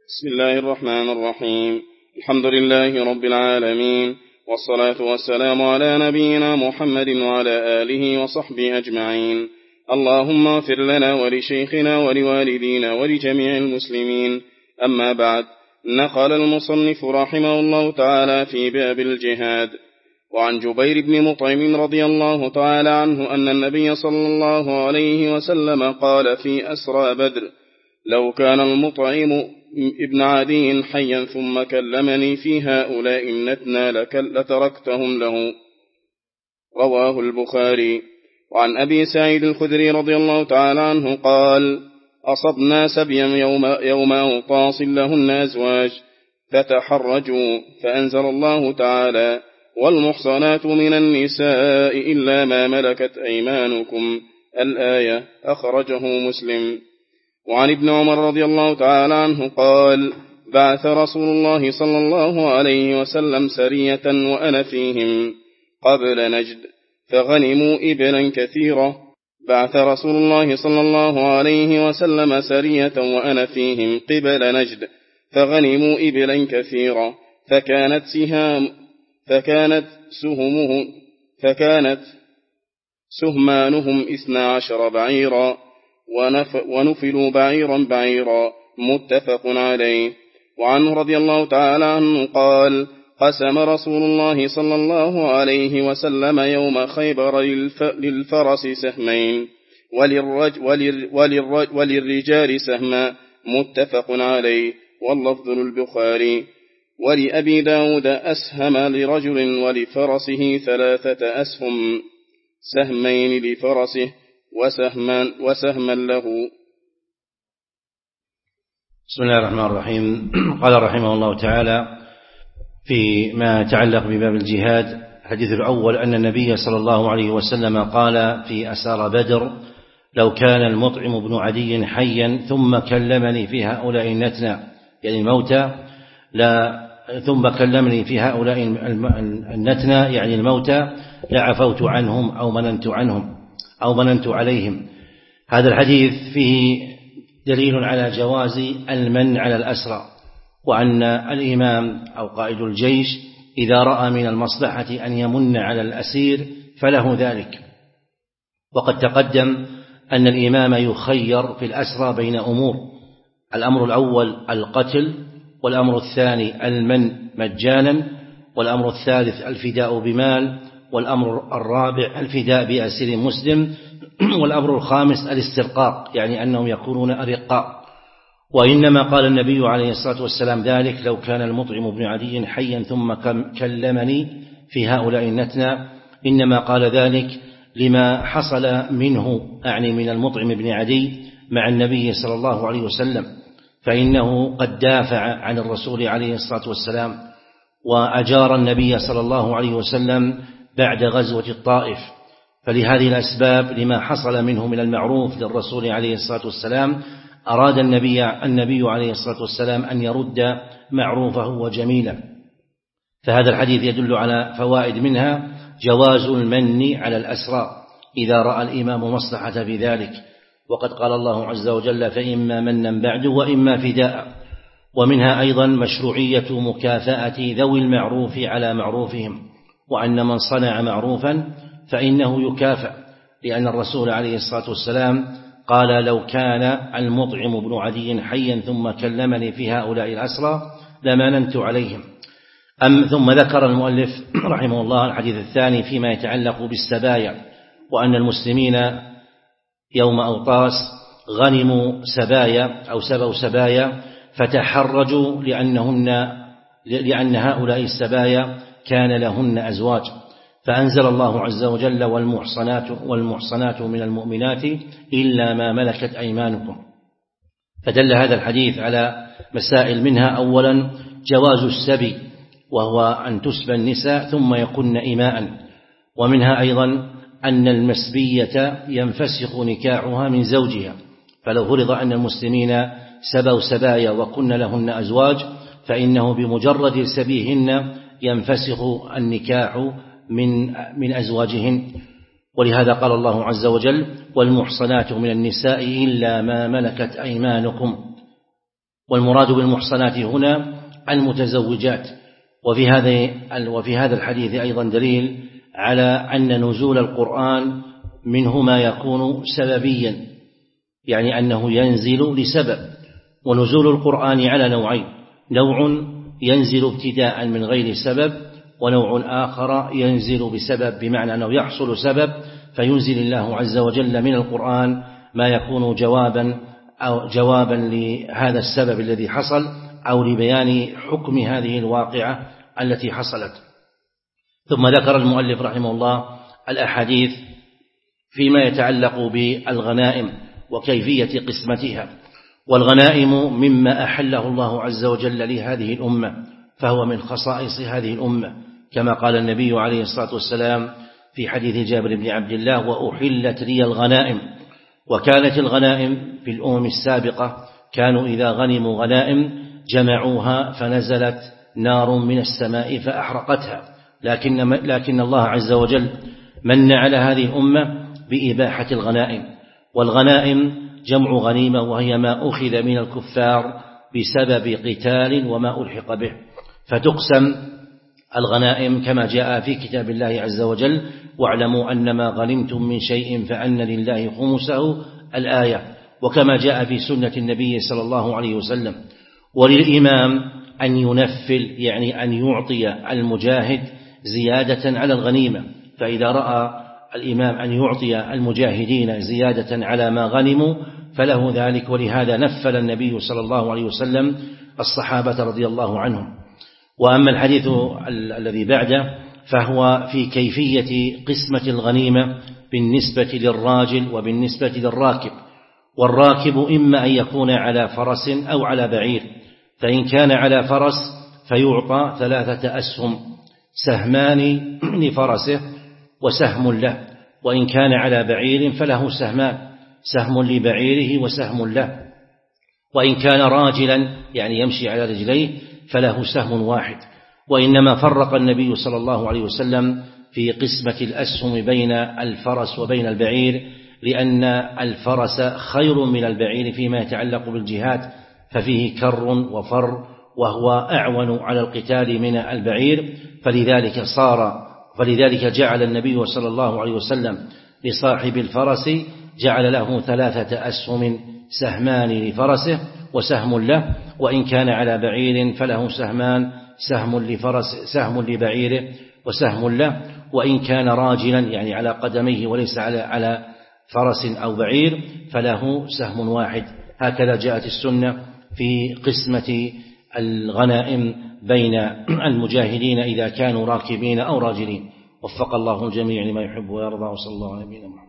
بسم الله الرحمن الرحيم. الحمد لله رب العالمين، والصلاة والسلام على نبينا محمد وعلى آله وصحبه أجمعين. اللهم اغفر لنا ولشيخنا ولوالدينا ولجميع المسلمين. أما بعد، نقل المصنف رحمه الله تعالى في باب الجهاد وعن جبير بن مطعم رضي الله تعالى عنه أن النبي صلى الله عليه وسلم قال في أسرى بدر: لو كان المطعم ابن عدي حيا ثم كلمني في هؤلاء النتنى لتركتهم له. رواه البخاري. وعن أبي سعيد الخدري رضي الله تعالى عنه قال: أصبنا سبيا يوم أوطاس لهن أزواج فتحرجوا، فأنزل الله تعالى: والمحصنات من النساء إلا ما ملكت أيمانكم، الآية. أخرجه مسلم. وعن ابن عمر رضي الله تعالى عنه قال: بعث رسول الله صلى الله عليه وسلم سرية وأنا فيهم قبل نجد فغنموا إبلا كثيرة. بعث رسول الله صلى الله عليه وسلم سرية وأنا فيهم قبل نجد فغنموا إبلا كثيرة، فكانت سهمانهم 12 بعيرا، ونفلوا بعيرا بعيرا، متفق عليه. وعنه رضي الله تعالى عنه قال: قسم رسول الله صلى الله عليه وسلم يوم خيبر للفرس سهمين وللرجال سهما، متفق عليه، واللفظ للبخاري. ولأبي داود: أسهم لرجل ولفرسه 3 أسهم، سهمين لفرسه وسهما له. بسم الله الرحمن الرحيم. قال رحمه الله تعالى فيما يتعلق بباب الجهاد: الحديث الأول أن النبي صلى الله عليه وسلم قال في أسار بدر: لو كان المطعم بن عدي حيا ثم كلمني في هؤلاء النتنى، يعني الموتى، ثم كلمني في هؤلاء النتنى يعني الموتى، لعفوت عنهم أو مننت عليهم. هذا الحديث فيه دليل على جواز المن على الأسرى، وأن الإمام أو قائد الجيش إذا رأى من المصلحة أن يمن على الأسير فله ذلك. وقد تقدم أن الإمام يخير في الأسرى بين أمور: الأمر الأول القتل، والأمر الثاني المن مجانا، والأمر الثالث الفداء بمال، والأمر الرابع الفداء بأسير مسلم، والأمر الخامس الاسترقاق، يعني أنهم يكونون أرقاء. وإنما قال النبي عليه الصلاة والسلام ذلك: لو كان المطعم بن عدي حيا ثم كلمني في هؤلاء النتنى، إنما قال ذلك لما حصل منه، أعني من المطعم بن عدي، مع النبي صلى الله عليه وسلم، فإنه قد دافع عن الرسول عليه الصلاة والسلام وأجار النبي صلى الله عليه وسلم بعد غزوة الطائف. فلهذه الأسباب، لما حصل منه من المعروف للرسول عليه الصلاة والسلام، أراد النبي عليه الصلاة والسلام أن يرد معروفه وجميلا. فهذا الحديث يدل على فوائد، منها جواز المن على الأسرى إذا رأى الإمام مصلحة في ذلك، وقد قال الله عز وجل: فإما منا بعد وإما فداء. ومنها أيضا مشروعية مكافأة ذوي المعروف على معروفهم، وأن من صنع معروفا فإنه يكافأ، لأن الرسول عليه الصلاة والسلام قال: لو كان المطعم بن عدي حيا ثم كلمني في هؤلاء الأسرى لمننت عليهم. ثم ذكر المؤلف رحمه الله الحديث الثاني فيما يتعلق بالسبايا، وأن المسلمين يوم أوطاس غنموا سبايا أو سبوا سبايا، فتحرجوا لأن هؤلاء السبايا كان لهن أزواج، فأنزل الله عز وجل: والمحصنات من المؤمنات إلا ما ملكت أيمانكم. فدل هذا الحديث على مسائل، منها أولا جواز السبي، وهو أن تسبى النساء ثم يكن إماء. ومنها أيضا أن المسبية ينفسخ نكاحها من زوجها، فلو فرض أن المسلمين سبوا سبايا وكن لهن أزواج، فإنه بمجرد سبيهن ينفسخ النكاح من أزواجهن. ولهذا قال الله عز وجل: والمحصنات من النساء إلا ما ملكت أيمانكم. والمراد بالمحصنات هنا المتزوجات. وفي هذا الحديث أيضا دليل على أن نزول القرآن منه ما يكون سببيا، يعني أنه ينزل لسبب. ونزول القرآن على نوعين: نوع ينزل ابتداء من غير سبب، ونوع آخر ينزل بسبب، بمعنى أنه يحصل سبب فينزل الله عز وجل من القرآن ما يكون جوابا لهذا السبب الذي حصل أو لبيان حكم هذه الواقعة التي حصلت. ثم ذكر المؤلف رحمه الله الأحاديث فيما يتعلق بالغنائم وكيفية قسمتها. والغنائم مما أحله الله عز وجل لهذه الأمة، فهو من خصائص هذه الأمة، كما قال النبي عليه الصلاة والسلام في حديث جابر بن عبد الله: وأحلت لي الغنائم. وكانت الغنائم في الأمم السابقة كانوا إذا غنموا غنائم جمعوها فنزلت نار من السماء فأحرقتها، لكن الله عز وجل من على هذه الأمة بإباحة الغنائم. والغنائم جمع غنيمة، وهي ما أخذ من الكفار بسبب قتال وما ألحق به. فتقسم الغنائم كما جاء في كتاب الله عز وجل: واعلموا أنما غنمتم من شيء فأن لله خمسه، الآية. وكما جاء في سنة النبي صلى الله عليه وسلم. وللإمام أن ينفل، يعني أن يعطي المجاهد زيادة على الغنيمة. فإذا رأى الإمام أن يعطي المجاهدين زيادة على ما غنموا فله ذلك، ولهذا نفل النبي صلى الله عليه وسلم الصحابة رضي الله عنهم. وأما الحديث الذي بعده فهو في كيفية قسمة الغنيمة بالنسبة للراجل وبالنسبة للراكب. والراكب إما أن يكون على فرس أو على بعير، فإن كان على فرس فيعطى 3 أسهم: سهمان لفرسه وسهم له. وإن كان على بعير فله سهمان: سهم لبعيره وسهم له. وإن كان راجلا يعني يمشي على رجليه فله سهم واحد. وإنما فرق النبي صلى الله عليه وسلم في قسمة الأسهم بين الفرس وبين البعير، لأن الفرس خير من البعير فيما يتعلق بالجهاد، ففيه كر وفر، وهو أعون على القتال من البعير. فلذلك جعل النبي صلى الله عليه وسلم لصاحب الفرس جعل له 3 أسهم: سهمان لفرسه وسهم له. وإن كان على بعير فله سهمان: سهم لبعيره وسهم له. وإن كان راجلا يعني على قدميه وليس على فرس أو بعير فله سهم واحد. هكذا جاءت السنة في قسمة الغنائم بين المجاهدين إذا كانوا راكبين أو راجلين. وفق الله الجميع لما يحب ويرضى، وصلى الله على نبينا محمد.